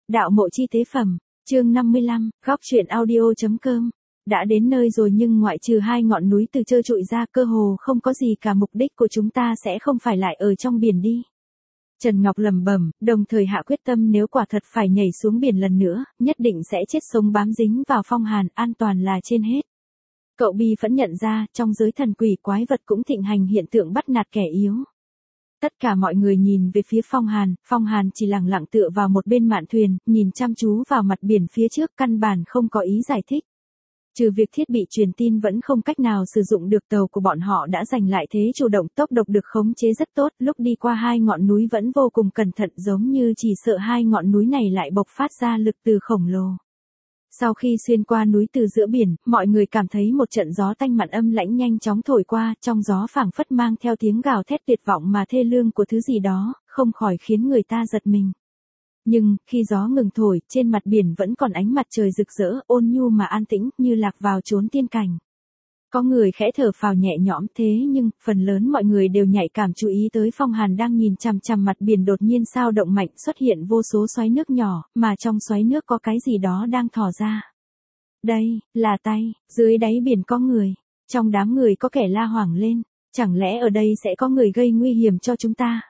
Đạo mộ chi tế phẩm, chương 55, góc truyện audio.com. Đã đến nơi rồi nhưng ngoại trừ hai ngọn núi từ trơ trụi ra cơ hồ không có gì cả, mục đích của chúng ta sẽ không phải lại ở trong biển đi. Trần Ngọc lẩm bẩm, đồng thời hạ quyết tâm nếu quả thật phải nhảy xuống biển lần nữa, nhất định sẽ chết sống bám dính vào Phong Hàn, an toàn là trên hết. Cậu bi phẫn nhận ra, trong giới thần quỷ quái vật cũng thịnh hành hiện tượng bắt nạt kẻ yếu. Tất cả mọi người nhìn về phía Phong Hàn chỉ lặng lặng tựa vào một bên mạn thuyền, nhìn chăm chú vào mặt biển phía trước, căn bản không có ý giải thích. Trừ việc thiết bị truyền tin vẫn không cách nào sử dụng được, tàu của bọn họ đã giành lại thế chủ động, tốc độ được khống chế rất tốt, lúc đi qua hai ngọn núi vẫn vô cùng cẩn thận, giống như chỉ sợ hai ngọn núi này lại bộc phát ra lực từ khổng lồ. Sau khi xuyên qua núi từ giữa biển, mọi người cảm thấy một trận gió tanh mặn âm lãnh nhanh chóng thổi qua, trong gió phảng phất mang theo tiếng gào thét tuyệt vọng mà thê lương của thứ gì đó, không khỏi khiến người ta giật mình. Nhưng, khi gió ngừng thổi, trên mặt biển vẫn còn ánh mặt trời rực rỡ, ôn nhu mà an tĩnh, như lạc vào chốn tiên cảnh. Có người khẽ thở phào nhẹ nhõm, thế nhưng, phần lớn mọi người đều nhạy cảm chú ý tới Phong Hàn đang nhìn chằm chằm mặt biển, đột nhiên sao động mạnh, xuất hiện vô số xoáy nước nhỏ, mà trong xoáy nước có cái gì đó đang thò ra. Đây, là tay, dưới đáy biển có người, trong đám người có kẻ la hoảng lên, chẳng lẽ ở đây sẽ có người gây nguy hiểm cho chúng ta?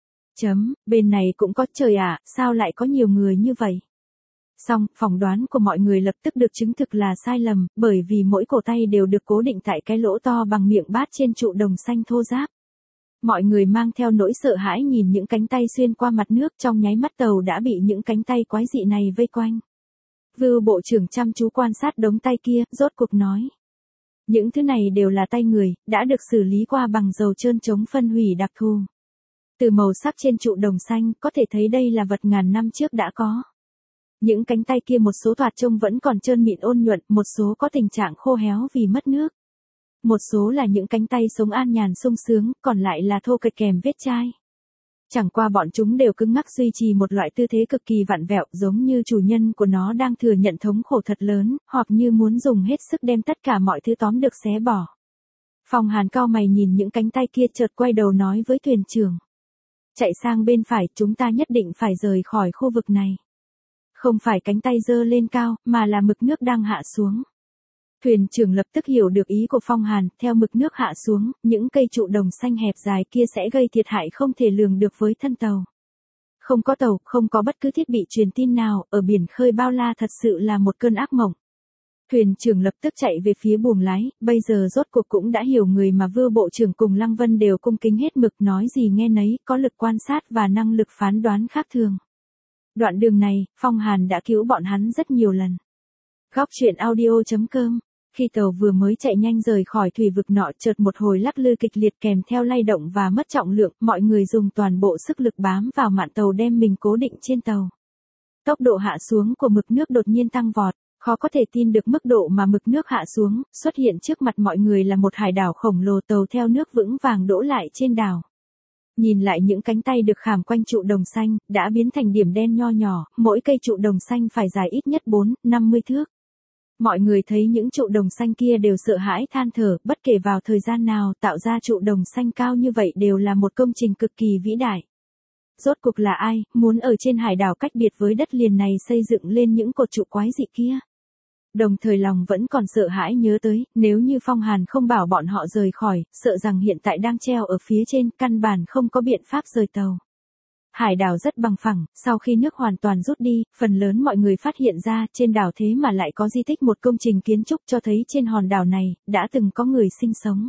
Bên này cũng có, trời ạ, sao lại có nhiều người như vậy? Xong, phỏng đoán của mọi người lập tức được chứng thực là sai lầm, bởi vì mỗi cổ tay đều được cố định tại cái lỗ to bằng miệng bát trên trụ đồng xanh thô ráp. Mọi người mang theo nỗi sợ hãi nhìn những cánh tay xuyên qua mặt nước, trong nháy mắt tàu đã bị những cánh tay quái dị này vây quanh. Vưu bộ trưởng chăm chú quan sát đống tay kia, rốt cuộc nói. Những thứ này đều là tay người, đã được xử lý qua bằng dầu trơn chống phân hủy đặc thù. Từ màu sắc trên trụ đồng xanh, có thể thấy đây là vật ngàn năm trước đã có. Những cánh tay kia một số thoạt trông vẫn còn trơn mịn ôn nhuận, một số có tình trạng khô héo vì mất nước. Một số là những cánh tay sống an nhàn sung sướng, còn lại là thô kệch kèm vết chai. Chẳng qua bọn chúng đều cứng ngắc duy trì một loại tư thế cực kỳ vặn vẹo, giống như chủ nhân của nó đang thừa nhận thống khổ thật lớn, hoặc như muốn dùng hết sức đem tất cả mọi thứ tóm được xé bỏ. Phong Hàn cau mày nhìn những cánh tay kia, chợt quay đầu nói với thuyền trưởng. Chạy sang bên phải, chúng ta nhất định phải rời khỏi khu vực này. Không phải cánh tay giơ lên cao, mà là mực nước đang hạ xuống. Thuyền trưởng lập tức hiểu được ý của Phong Hàn, theo mực nước hạ xuống, những cây trụ đồng xanh hẹp dài kia sẽ gây thiệt hại không thể lường được với thân tàu. Không có tàu, không có bất cứ thiết bị truyền tin nào, ở biển khơi bao la thật sự là một cơn ác mộng. Thuyền trưởng lập tức chạy về phía buồng lái, bây giờ rốt cuộc cũng đã hiểu người mà Vưu bộ trưởng cùng Lăng Vân đều cung kính hết mực, nói gì nghe nấy, có lực quan sát và năng lực phán đoán khác thường. Đoạn đường này, Phong Hàn đã cứu bọn hắn rất nhiều lần. Góc truyện audio.com. Khi tàu vừa mới chạy nhanh rời khỏi thủy vực nọ, chợt một hồi lắc lư kịch liệt kèm theo lay động và mất trọng lượng, mọi người dùng toàn bộ sức lực bám vào mạn tàu đem mình cố định trên tàu. Tốc độ hạ xuống của mực nước đột nhiên tăng vọt. Khó có thể tin được mức độ mà mực nước hạ xuống, xuất hiện trước mặt mọi người là một hải đảo khổng lồ, tàu theo nước vững vàng đỗ lại trên đảo. Nhìn lại những cánh tay được khảm quanh trụ đồng xanh, đã biến thành điểm đen nho nhỏ, mỗi cây trụ đồng xanh phải dài ít nhất 4-50 thước. Mọi người thấy những trụ đồng xanh kia đều sợ hãi than thở, bất kể vào thời gian nào tạo ra trụ đồng xanh cao như vậy đều là một công trình cực kỳ vĩ đại. Rốt cuộc là ai, muốn ở trên hải đảo cách biệt với đất liền này xây dựng lên những cột trụ quái dị kia? Đồng thời lòng vẫn còn sợ hãi nhớ tới, nếu như Phong Hàn không bảo bọn họ rời khỏi, sợ rằng hiện tại đang treo ở phía trên, căn bản không có biện pháp rời tàu. Hải đảo rất bằng phẳng, sau khi nước hoàn toàn rút đi, phần lớn mọi người phát hiện ra, trên đảo thế mà lại có di tích, một công trình kiến trúc cho thấy trên hòn đảo này, đã từng có người sinh sống.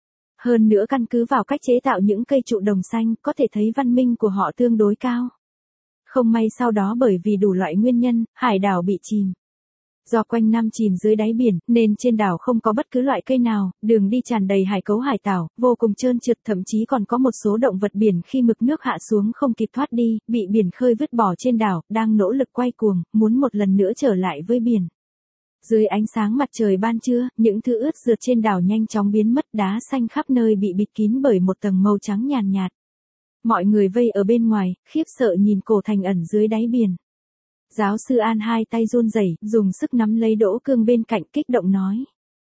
Hơn nữa căn cứ vào cách chế tạo những cây trụ đồng xanh, có thể thấy văn minh của họ tương đối cao. Không may sau đó bởi vì đủ loại nguyên nhân, hải đảo bị chìm. Do quanh năm chìm dưới đáy biển, nên trên đảo không có bất cứ loại cây nào, đường đi tràn đầy hải cấu hải tảo, vô cùng trơn trượt, thậm chí còn có một số động vật biển khi mực nước hạ xuống không kịp thoát đi, bị biển khơi vứt bỏ trên đảo, đang nỗ lực quay cuồng, muốn một lần nữa trở lại với biển. Dưới ánh sáng mặt trời ban trưa, những thứ ướt rượt trên đảo nhanh chóng biến mất, đá xanh khắp nơi bị bịt kín bởi một tầng màu trắng nhàn nhạt. Mọi người vây ở bên ngoài, khiếp sợ nhìn cổ thành ẩn dưới đáy biển. Giáo sư An hai tay run rẩy, dùng sức nắm lấy Đỗ Cương bên cạnh, kích động nói.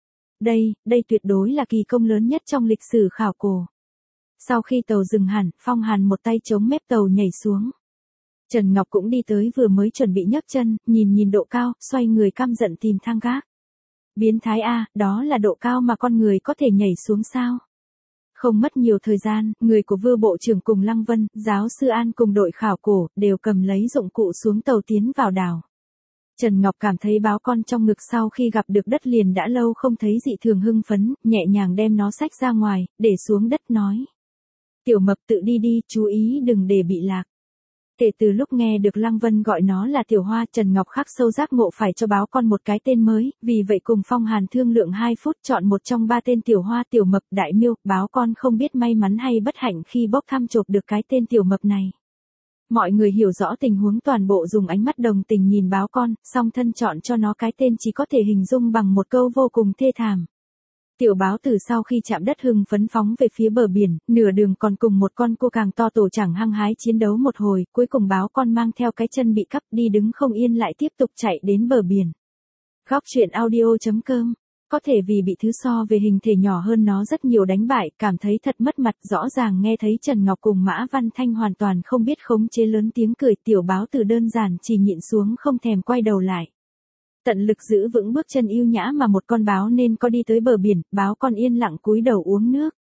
Đây tuyệt đối là kỳ công lớn nhất trong lịch sử khảo cổ. Sau khi tàu dừng hẳn, Phong Hàn một tay chống mép tàu nhảy xuống. Trần Ngọc cũng đi tới vừa mới chuẩn bị nhấc chân, nhìn độ cao, xoay người căm giận tìm thang gác. Biến thái a, đó là độ cao mà con người có thể nhảy xuống sao? Không mất nhiều thời gian, người của Vưu bộ trưởng cùng Lăng Vân, giáo sư An cùng đội khảo cổ, đều cầm lấy dụng cụ xuống tàu tiến vào đảo. Trần Ngọc cảm thấy báo con trong ngực sau khi gặp được đất liền đã lâu không thấy dị thường hưng phấn, nhẹ nhàng đem nó xách ra ngoài, để xuống đất nói. Tiểu Mập tự đi đi, chú ý đừng để bị lạc. Kể từ lúc nghe được Lăng Vân gọi nó là Tiểu Hoa, Trần Ngọc khắc sâu giác ngộ phải cho báo con một cái tên mới, vì vậy cùng Phong Hàn thương lượng 2 phút chọn một trong 3 tên Tiểu Hoa, Tiểu Mập, Đại Miêu, báo con không biết may mắn hay bất hạnh khi bốc thăm chộp được cái tên Tiểu Mập này. Mọi người hiểu rõ tình huống toàn bộ dùng ánh mắt đồng tình nhìn báo con, song thân chọn cho nó cái tên chỉ có thể hình dung bằng một câu vô cùng thê thảm. Tiểu báo từ sau khi chạm đất hưng phấn phóng về phía bờ biển, nửa đường còn cùng một con cua càng to tổ chẳng hăng hái chiến đấu một hồi, cuối cùng báo con mang theo cái chân bị cắp đi đứng không yên lại tiếp tục chạy đến bờ biển. Góc truyện audio.com. Có thể vì bị thứ so về hình thể nhỏ hơn nó rất nhiều đánh bại, cảm thấy thật mất mặt, rõ ràng nghe thấy Trần Ngọc cùng Mã Văn Thanh hoàn toàn không biết khống chế lớn tiếng cười, tiểu báo từ đơn giản chỉ nhịn xuống không thèm quay đầu lại. Tận lực giữ vững bước chân yêu nhã mà một con báo nên có đi tới bờ biển, báo con yên lặng cúi đầu uống nước.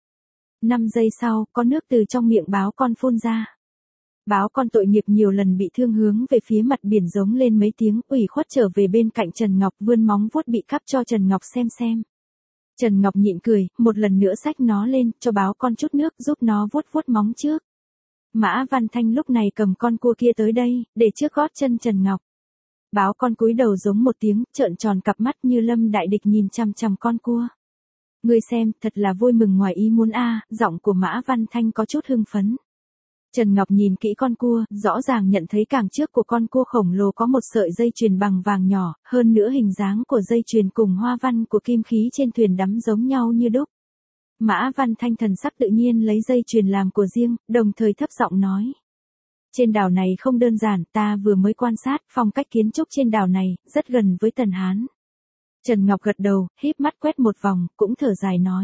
5 giây sau, có nước từ trong miệng báo con phun ra. Báo con tội nghiệp nhiều lần bị thương hướng về phía mặt biển giống lên mấy tiếng, ủy khuất trở về bên cạnh Trần Ngọc vươn móng vuốt bị cắp cho Trần Ngọc xem. Trần Ngọc nhịn cười, một lần nữa xách nó lên, cho báo con chút nước giúp nó vuốt móng trước. Mã Văn Thanh lúc này cầm con cua kia tới đây, để trước gót chân Trần Ngọc. Báo con cúi đầu giống một tiếng, trợn tròn cặp mắt như lâm đại địch nhìn chằm chằm con cua. Ngươi xem, thật là vui mừng ngoài ý muốn a, giọng của Mã Văn Thanh có chút hưng phấn. Trần Ngọc nhìn kỹ con cua, rõ ràng nhận thấy càng trước của con cua khổng lồ có một sợi dây chuyền bằng vàng nhỏ, hơn nữa hình dáng của dây chuyền cùng hoa văn của kim khí trên thuyền đắm giống nhau như đúc. Mã Văn Thanh thần sắc tự nhiên lấy dây chuyền làm của riêng, đồng thời thấp giọng nói. Trên đảo này không đơn giản, ta vừa mới quan sát, phong cách kiến trúc trên đảo này, rất gần với Tần Hán. Trần Ngọc gật đầu, híp mắt quét một vòng, cũng thở dài nói.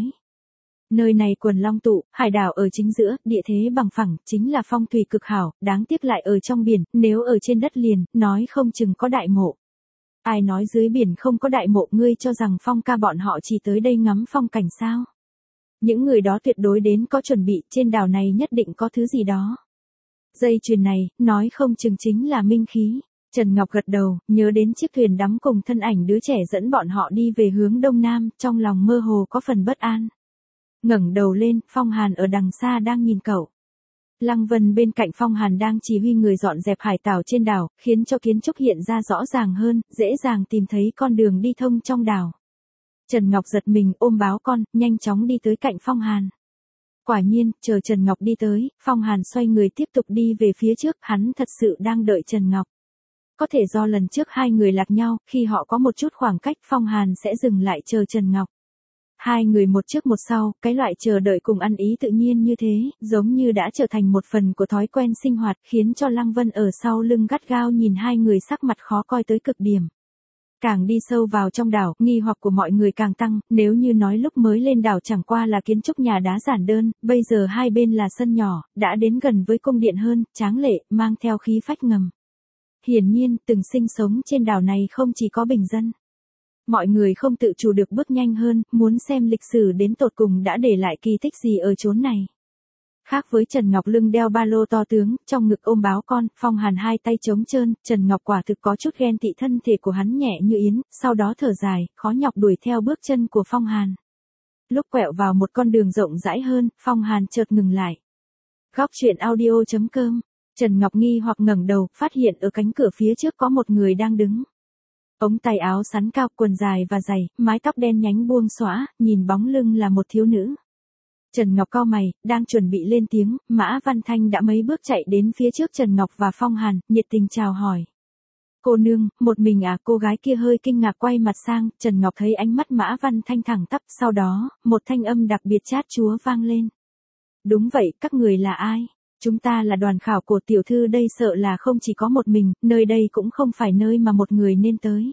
Nơi này quần long tụ, hải đảo ở chính giữa, địa thế bằng phẳng, chính là phong thủy cực hảo, đáng tiếc lại ở trong biển, nếu ở trên đất liền, nói không chừng có đại mộ. Ai nói dưới biển không có đại mộ, ngươi cho rằng Phong ca bọn họ chỉ tới đây ngắm phong cảnh sao? Những người đó tuyệt đối đến có chuẩn bị, trên đảo này nhất định có thứ gì đó. Dây chuyền này, nói không chừng chính là minh khí. Trần Ngọc gật đầu, nhớ đến chiếc thuyền đắm cùng thân ảnh đứa trẻ dẫn bọn họ đi về hướng đông nam, trong lòng mơ hồ có phần bất an. Ngẩng đầu lên, Phong Hàn ở đằng xa đang nhìn cậu. Lăng Vân bên cạnh Phong Hàn đang chỉ huy người dọn dẹp hải tảo trên đảo, khiến cho kiến trúc hiện ra rõ ràng hơn, dễ dàng tìm thấy con đường đi thông trong đảo. Trần Ngọc giật mình ôm báo con, nhanh chóng đi tới cạnh Phong Hàn. Quả nhiên, chờ Trần Ngọc đi tới, Phong Hàn xoay người tiếp tục đi về phía trước, hắn thật sự đang đợi Trần Ngọc. Có thể do lần trước hai người lạc nhau, khi họ có một chút khoảng cách, Phong Hàn sẽ dừng lại chờ Trần Ngọc. Hai người một trước một sau, cái loại chờ đợi cùng ăn ý tự nhiên như thế, giống như đã trở thành một phần của thói quen sinh hoạt, khiến cho Lăng Vân ở sau lưng gắt gao nhìn hai người sắc mặt khó coi tới cực điểm. Càng đi sâu vào trong đảo, nghi hoặc của mọi người càng tăng, nếu như nói lúc mới lên đảo chẳng qua là kiến trúc nhà đá giản đơn, bây giờ hai bên là sân nhỏ, đã đến gần với cung điện hơn, tráng lệ, mang theo khí phách ngầm. Hiển nhiên, từng sinh sống trên đảo này không chỉ có bình dân. Mọi người không tự chủ được bước nhanh hơn, muốn xem lịch sử đến tột cùng đã để lại kỳ tích gì ở chốn này. Khác với Trần Ngọc lưng đeo ba lô to tướng, trong ngực ôm báo con, Phong Hàn hai tay trống trơn, Trần Ngọc quả thực có chút ghen tị thân thể của hắn nhẹ như yến, sau đó thở dài, khó nhọc đuổi theo bước chân của Phong Hàn. Lúc quẹo vào một con đường rộng rãi hơn, Phong Hàn chợt ngừng lại. Góc truyện audio.com, Trần Ngọc nghi hoặc ngẩng đầu, phát hiện ở cánh cửa phía trước có một người đang đứng. Ống tay áo sắn cao, quần dài và dày, mái tóc đen nhánh buông xõa, nhìn bóng lưng là một thiếu nữ. Trần Ngọc cau mày, đang chuẩn bị lên tiếng, Mã Văn Thanh đã mấy bước chạy đến phía trước Trần Ngọc và Phong Hàn, nhiệt tình chào hỏi. Cô nương, một mình à? Cô gái kia hơi kinh ngạc quay mặt sang, Trần Ngọc thấy ánh mắt Mã Văn Thanh thẳng tắp, sau đó, một thanh âm đặc biệt chát chúa vang lên. Đúng vậy, các người là ai? Chúng ta là đoàn khảo cổ, tiểu thư đây sợ là không chỉ có một mình, nơi đây cũng không phải nơi mà một người nên tới.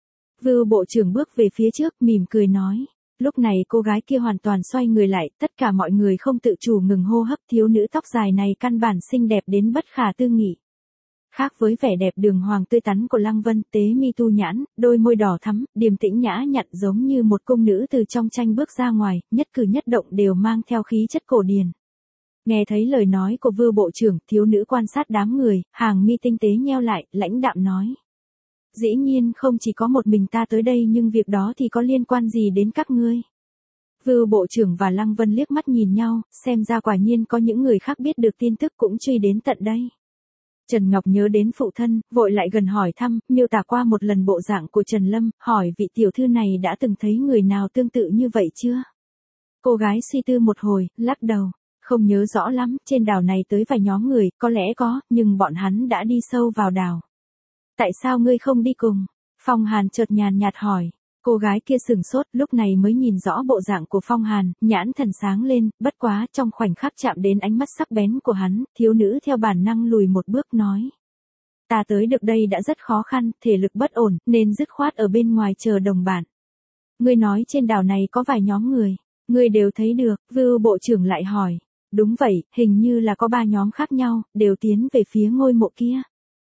Vưu bộ trưởng bước về phía trước, mỉm cười nói. Lúc này cô gái kia hoàn toàn xoay người lại, tất cả mọi người không tự chủ ngừng hô hấp, thiếu nữ tóc dài này căn bản xinh đẹp đến bất khả tư nghị. Khác với vẻ đẹp đường hoàng tươi tắn của Lăng Vân, tế mi tu nhãn, đôi môi đỏ thắm, điềm tĩnh nhã nhặn giống như một cung nữ từ trong tranh bước ra ngoài, nhất cử nhất động đều mang theo khí chất cổ điển. Nghe thấy lời nói của Vưu bộ trưởng, thiếu nữ quan sát đám người, hàng mi tinh tế nheo lại, lãnh đạm nói. Dĩ nhiên không chỉ có một mình ta tới đây nhưng việc đó thì có liên quan gì đến các ngươi. Vưu bộ trưởng và Lăng Vân liếc mắt nhìn nhau, xem ra quả nhiên có những người khác biết được tin tức cũng truy đến tận đây. Trần Ngọc nhớ đến phụ thân, vội lại gần hỏi thăm, miêu tả qua một lần bộ dạng của Trần Lâm, hỏi vị tiểu thư này đã từng thấy người nào tương tự như vậy chưa? Cô gái suy tư một hồi, lắc đầu, không nhớ rõ lắm, trên đảo này tới vài nhóm người, có lẽ có, nhưng bọn hắn đã đi sâu vào đảo. Tại sao ngươi không đi cùng? Phong Hàn chợt nhàn nhạt hỏi. Cô gái kia sừng sốt, lúc này mới nhìn rõ bộ dạng của Phong Hàn, nhãn thần sáng lên, bất quá trong khoảnh khắc chạm đến ánh mắt sắc bén của hắn, thiếu nữ theo bản năng lùi một bước nói. Ta tới được đây đã rất khó khăn, thể lực bất ổn, nên dứt khoát ở bên ngoài chờ đồng bạn. Ngươi nói trên đảo này có vài nhóm người, ngươi đều thấy được, Vưu bộ trưởng lại hỏi. Đúng vậy, hình như là có 3 nhóm khác nhau, đều tiến về phía ngôi mộ kia.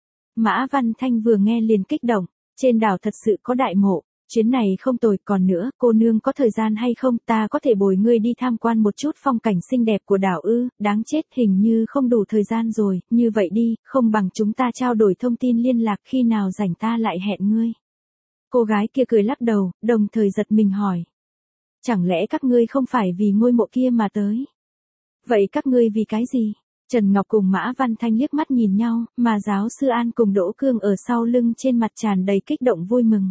Mã Văn Thanh vừa nghe liền kích động, trên đảo thật sự có đại mộ. Chuyến này không tồi, còn nữa, cô nương có thời gian hay không, ta có thể bồi ngươi đi tham quan một chút phong cảnh xinh đẹp của đảo ư, đáng chết, hình như không đủ thời gian rồi, như vậy đi, không bằng chúng ta trao đổi thông tin liên lạc, khi nào rảnh ta lại hẹn ngươi. Cô gái kia cười lắc đầu, đồng thời giật mình hỏi. Chẳng lẽ các ngươi không phải vì ngôi mộ kia mà tới? Vậy các ngươi vì cái gì? Trần Ngọc cùng Mã Văn Thanh liếc mắt nhìn nhau, mà giáo sư An cùng Đỗ Cương ở sau lưng trên mặt tràn đầy kích động vui mừng.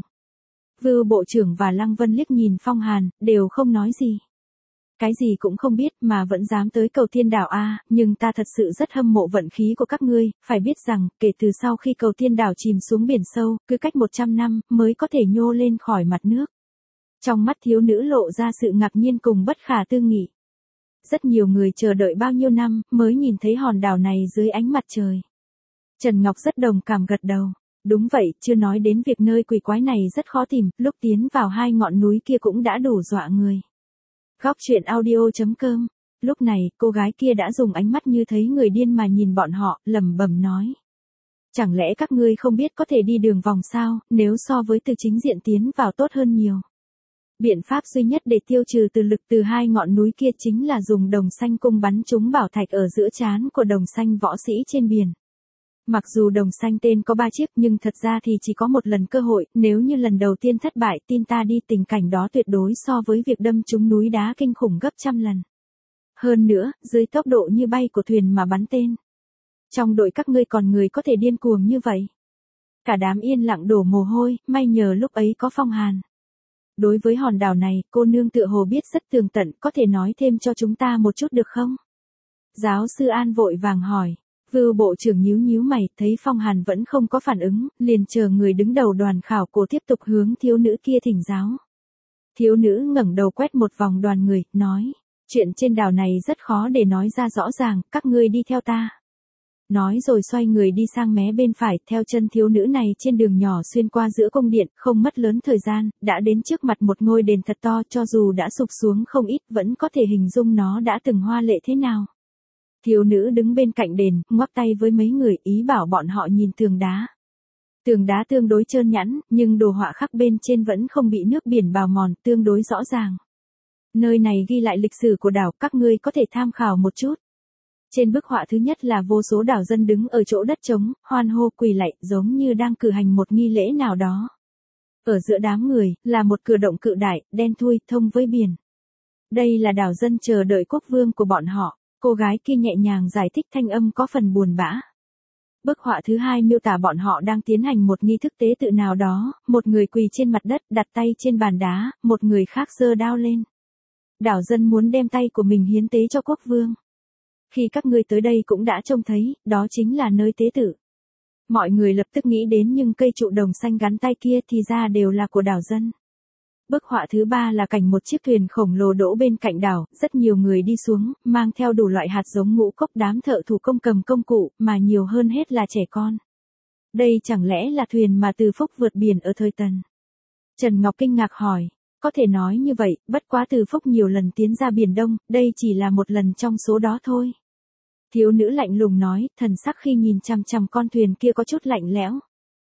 Vưu bộ trưởng và Lăng Vân liếc nhìn Phong Hàn, đều không nói gì. Cái gì cũng không biết mà vẫn dám tới cầu thiên đảo a, nhưng ta thật sự rất hâm mộ vận khí của các ngươi, phải biết rằng, kể từ sau khi cầu thiên đảo chìm xuống biển sâu, cứ cách 100 năm, mới có thể nhô lên khỏi mặt nước. Trong mắt thiếu nữ lộ ra sự ngạc nhiên cùng bất khả tư nghị. Rất nhiều người chờ đợi bao nhiêu năm, mới nhìn thấy hòn đảo này dưới ánh mặt trời. Trần Ngọc rất đồng cảm gật đầu. Đúng vậy, chưa nói đến việc nơi quỷ quái này rất khó tìm, lúc tiến vào 2 ngọn núi kia cũng đã đủ dọa người. Góc truyện audio.com. Lúc này, cô gái kia đã dùng ánh mắt như thấy người điên mà nhìn bọn họ, lẩm bẩm nói. Chẳng lẽ các ngươi không biết có thể đi đường vòng sao, nếu so với từ chính diện tiến vào tốt hơn nhiều. Biện pháp duy nhất để tiêu trừ từ lực từ 2 ngọn núi kia chính là dùng đồng xanh cung bắn trúng bảo thạch ở giữa trán của đồng xanh võ sĩ trên biển. Mặc dù đồng xanh tên có 3 chiếc nhưng thật ra thì chỉ có một lần cơ hội, nếu như lần đầu tiên thất bại tin ta đi tình cảnh đó tuyệt đối so với việc đâm trúng núi đá kinh khủng gấp trăm lần. Hơn nữa, dưới tốc độ như bay của thuyền mà bắn tên. Trong đội các ngươi còn người có thể điên cuồng như vậy. Cả đám yên lặng đổ mồ hôi, may nhờ lúc ấy có Phong Hàn. Đối với hòn đảo này, cô nương tựa hồ biết rất tường tận, có thể nói thêm cho chúng ta một chút được không? Giáo sư An vội vàng hỏi. Vưu bộ trưởng nhíu nhíu mày, thấy Phong Hàn vẫn không có phản ứng, liền chờ người đứng đầu đoàn khảo cổ tiếp tục hướng thiếu nữ kia thỉnh giáo. Thiếu nữ ngẩng đầu quét một vòng đoàn người, nói, chuyện trên đảo này rất khó để nói ra rõ ràng, các ngươi đi theo ta. Nói rồi xoay người đi sang mé bên phải, theo chân thiếu nữ này trên đường nhỏ xuyên qua giữa cung điện, không mất lớn thời gian, đã đến trước mặt một ngôi đền thật to, cho dù đã sụp xuống không ít, vẫn có thể hình dung nó đã từng hoa lệ thế nào. Thiếu nữ đứng bên cạnh đền, ngoắc tay với mấy người, ý bảo bọn họ nhìn tường đá. Tường đá tương đối trơn nhẵn, nhưng đồ họa khắc bên trên vẫn không bị nước biển bào mòn, tương đối rõ ràng. Nơi này ghi lại lịch sử của đảo, các ngươi có thể tham khảo một chút. Trên bức họa thứ nhất là vô số đảo dân đứng ở chỗ đất trống, hoan hô quỳ lạy, giống như đang cử hành một nghi lễ nào đó. Ở giữa đám người, là một cửa động cự đại, đen thui, thông với biển. Đây là đảo dân chờ đợi quốc vương của bọn họ. Cô gái kia nhẹ nhàng giải thích, thanh âm có phần buồn bã. Bức họa thứ hai miêu tả bọn họ đang tiến hành một nghi thức tế tự nào đó, một người quỳ trên mặt đất, đặt tay trên bàn đá, một người khác giơ đao lên. Đảo dân muốn đem tay của mình hiến tế cho quốc vương. Khi các ngươi tới đây cũng đã trông thấy, đó chính là nơi tế tự. Mọi người lập tức nghĩ đến nhưng cây trụ đồng xanh gắn tay kia thì ra đều là của đảo dân. Bức họa thứ ba là cảnh một chiếc thuyền khổng lồ đỗ bên cạnh đảo, rất nhiều người đi xuống, mang theo đủ loại hạt giống ngũ cốc, đám thợ thủ công cầm công cụ, mà nhiều hơn hết là trẻ con. Đây chẳng lẽ là thuyền mà Từ Phúc vượt biển ở thời Tần? Trần Ngọc kinh ngạc hỏi, có thể nói như vậy, bất quá Từ Phúc nhiều lần tiến ra Biển Đông, đây chỉ là một lần trong số đó thôi. Thiếu nữ lạnh lùng nói, thần sắc khi nhìn chằm chằm con thuyền kia có chút lạnh lẽo.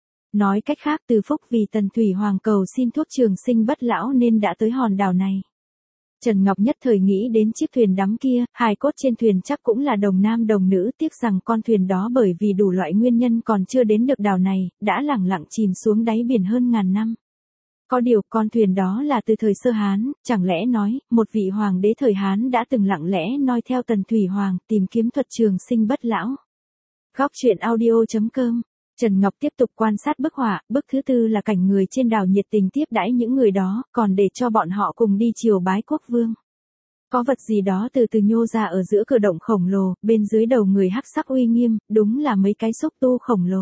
Nói cách khác Từ Phúc vì Tần Thủy Hoàng cầu xin thuốc trường sinh bất lão nên đã tới hòn đảo này. Trần Ngọc nhất thời nghĩ đến chiếc thuyền đắm kia, hài cốt trên thuyền chắc cũng là đồng nam đồng nữ, tiếc rằng con thuyền đó bởi vì đủ loại nguyên nhân còn chưa đến được đảo này, đã lẳng lặng chìm xuống đáy biển hơn ngàn năm. Có điều con thuyền đó là từ thời sơ Hán, chẳng lẽ nói, một vị hoàng đế thời Hán đã từng lặng lẽ noi theo Tần Thủy Hoàng tìm kiếm thuật trường sinh bất lão. Góc truyện audio.com. Trần Ngọc tiếp tục quan sát bức họa, bức thứ tư là cảnh người trên đảo nhiệt tình tiếp đãi những người đó, còn để cho bọn họ cùng đi triều bái quốc vương. Có vật gì đó từ từ nhô ra ở giữa cửa động khổng lồ, bên dưới đầu người hắc sắc uy nghiêm, đúng là mấy cái xúc tu khổng lồ.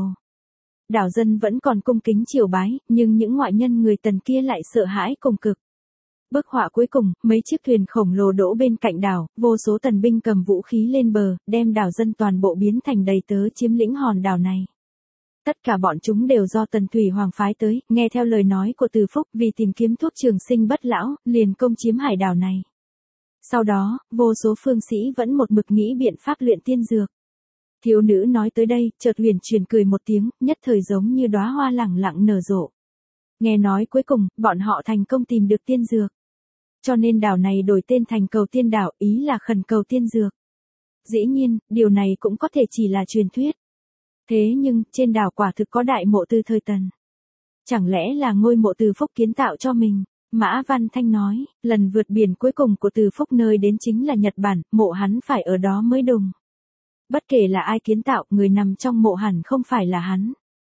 Đảo dân vẫn còn cung kính triều bái, nhưng những ngoại nhân người Tần kia lại sợ hãi cùng cực. Bức họa cuối cùng, mấy chiếc thuyền khổng lồ đỗ bên cạnh đảo, vô số tần binh cầm vũ khí lên bờ, đem đảo dân toàn bộ biến thành đầy tớ chiếm lĩnh hòn đảo này. Tất cả bọn chúng đều do Tần Thủy Hoàng phái tới, nghe theo lời nói của Từ Phúc vì tìm kiếm thuốc trường sinh bất lão, liền công chiếm hải đảo này. Sau đó, vô số phương sĩ vẫn một mực nghĩ biện pháp luyện tiên dược. Thiếu nữ nói tới đây, chợt huyền truyền cười một tiếng, nhất thời giống như đóa hoa lẳng lặng nở rộ. Nghe nói cuối cùng, bọn họ thành công tìm được tiên dược. Cho nên đảo này đổi tên thành Cầu Tiên Đảo, ý là khẩn cầu tiên dược. Dĩ nhiên, điều này cũng có thể chỉ là truyền thuyết. Thế nhưng, trên đảo quả thực có đại mộ từ thời Tần. Chẳng lẽ là ngôi mộ Từ Phúc kiến tạo cho mình? Mã Văn Thanh nói, lần vượt biển cuối cùng của Từ Phúc nơi đến chính là Nhật Bản, mộ hắn phải ở đó mới đúng. Bất kể là ai kiến tạo, người nằm trong mộ hẳn không phải là hắn.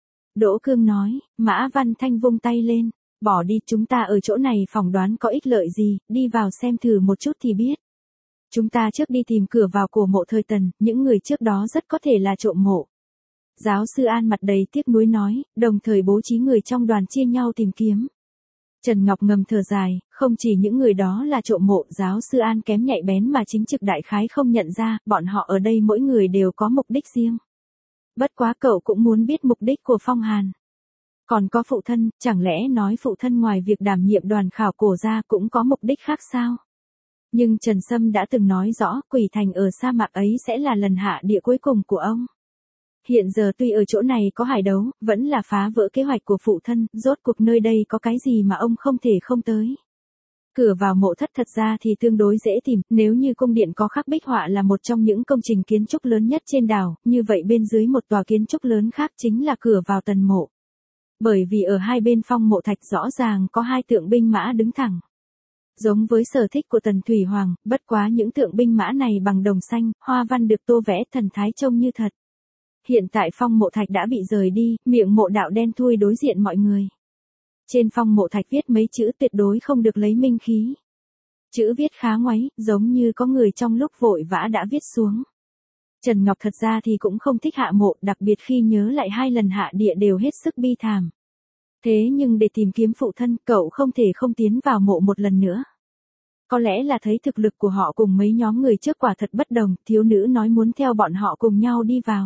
Đỗ Cương nói, Mã Văn Thanh vung tay lên, bỏ đi, chúng ta ở chỗ này phỏng đoán có ích lợi gì, đi vào xem thử một chút thì biết. Chúng ta trước đi tìm cửa vào cổ mộ thời Tần, những người trước đó rất có thể là trộm mộ. Giáo sư An mặt đầy tiếc nuối nói, đồng thời bố trí người trong đoàn chia nhau tìm kiếm. Trần Ngọc ngầm thở dài, không chỉ những người đó là trộm mộ, giáo sư An kém nhạy bén mà chính trực đại khái không nhận ra, bọn họ ở đây mỗi người đều có mục đích riêng. Bất quá cậu cũng muốn biết mục đích của Phong Hàn. Còn có phụ thân, chẳng lẽ nói phụ thân ngoài việc đảm nhiệm đoàn khảo cổ ra cũng có mục đích khác sao? Nhưng Trần Sâm đã từng nói rõ, Quỷ Thành ở sa mạc ấy sẽ là lần hạ địa cuối cùng của ông. Hiện giờ tuy ở chỗ này có hải đấu, vẫn là phá vỡ kế hoạch của phụ thân, rốt cuộc nơi đây có cái gì mà ông không thể không tới. Cửa vào mộ thất thật ra thì tương đối dễ tìm, nếu như cung điện có khắc bích họa là một trong những công trình kiến trúc lớn nhất trên đảo, như vậy bên dưới một tòa kiến trúc lớn khác chính là cửa vào tần mộ. Bởi vì ở hai bên phong mộ thạch rõ ràng có hai tượng binh mã đứng thẳng. Giống với sở thích của Tần Thủy Hoàng, bất quá những tượng binh mã này bằng đồng xanh, hoa văn được tô vẽ thần thái trông như thật. Hiện tại phong mộ thạch đã bị rời đi, miệng mộ đạo đen thui đối diện mọi người. Trên phong mộ thạch viết mấy chữ tuyệt đối không được lấy minh khí. Chữ viết khá ngoáy, giống như có người trong lúc vội vã đã viết xuống. Trần Ngọc thật ra thì cũng không thích hạ mộ, đặc biệt khi nhớ lại hai lần hạ địa đều hết sức bi thảm. Thế nhưng để tìm kiếm phụ thân, cậu không thể không tiến vào mộ một lần nữa. Có lẽ là thấy thực lực của họ cùng mấy nhóm người trước quả thật bất đồng, thiếu nữ nói muốn theo bọn họ cùng nhau đi vào.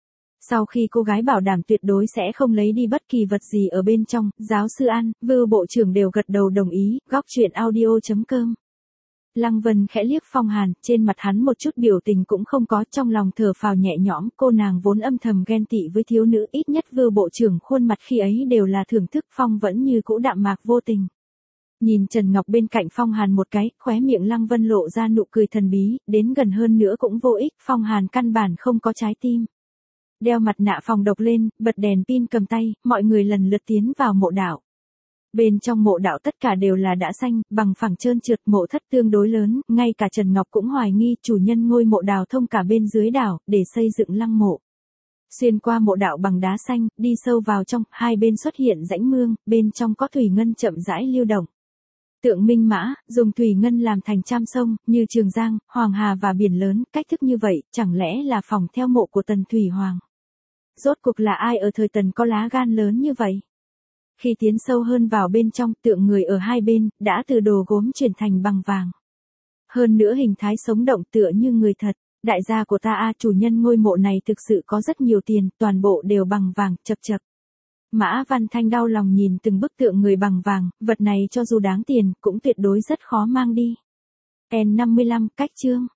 Sau khi cô gái bảo đảm tuyệt đối sẽ không lấy đi bất kỳ vật gì ở bên trong, giáo sư An, Vưu bộ trưởng đều gật đầu đồng ý, góc truyện audio.com. Lăng Vân khẽ liếc Phong Hàn, trên mặt hắn một chút biểu tình cũng không có, trong lòng thở phào nhẹ nhõm, cô nàng vốn âm thầm ghen tị với thiếu nữ, ít nhất Vưu bộ trưởng khuôn mặt khi ấy đều là thưởng thức, Phong vẫn như cũ đạm mạc vô tình. Nhìn Trần Ngọc bên cạnh Phong Hàn một cái, khóe miệng Lăng Vân lộ ra nụ cười thần bí, đến gần hơn nữa cũng vô ích, Phong Hàn căn bản không có trái tim. Đeo mặt nạ phòng độc lên, bật đèn pin cầm tay, mọi người lần lượt tiến vào mộ đạo. Bên trong mộ đạo tất cả đều là đá xanh, bằng phẳng trơn trượt, mộ thất tương đối lớn, ngay cả Trần Ngọc cũng hoài nghi chủ nhân ngôi mộ đào thông cả bên dưới đảo, để xây dựng lăng mộ. Xuyên qua mộ đạo bằng đá xanh, đi sâu vào trong, hai bên xuất hiện rãnh mương, bên trong có thủy ngân chậm rãi lưu động. Tượng minh mã, dùng thủy ngân làm thành trăm sông, như Trường Giang, Hoàng Hà và biển lớn, cách thức như vậy, chẳng lẽ là phòng theo mộ của Tần Thủy Hoàng? Rốt cuộc là ai ở thời Tần có lá gan lớn như vậy? Khi tiến sâu hơn vào bên trong, tượng người ở hai bên, đã từ đồ gốm chuyển thành bằng vàng. Hơn nữa hình thái sống động tựa như người thật. Đại gia của ta chủ nhân ngôi mộ này thực sự có rất nhiều tiền, toàn bộ đều bằng vàng, chập chập. Mã Văn Thanh đau lòng nhìn từng bức tượng người bằng vàng, vật này cho dù đáng tiền, cũng tuyệt đối rất khó mang đi. N55, cách chương.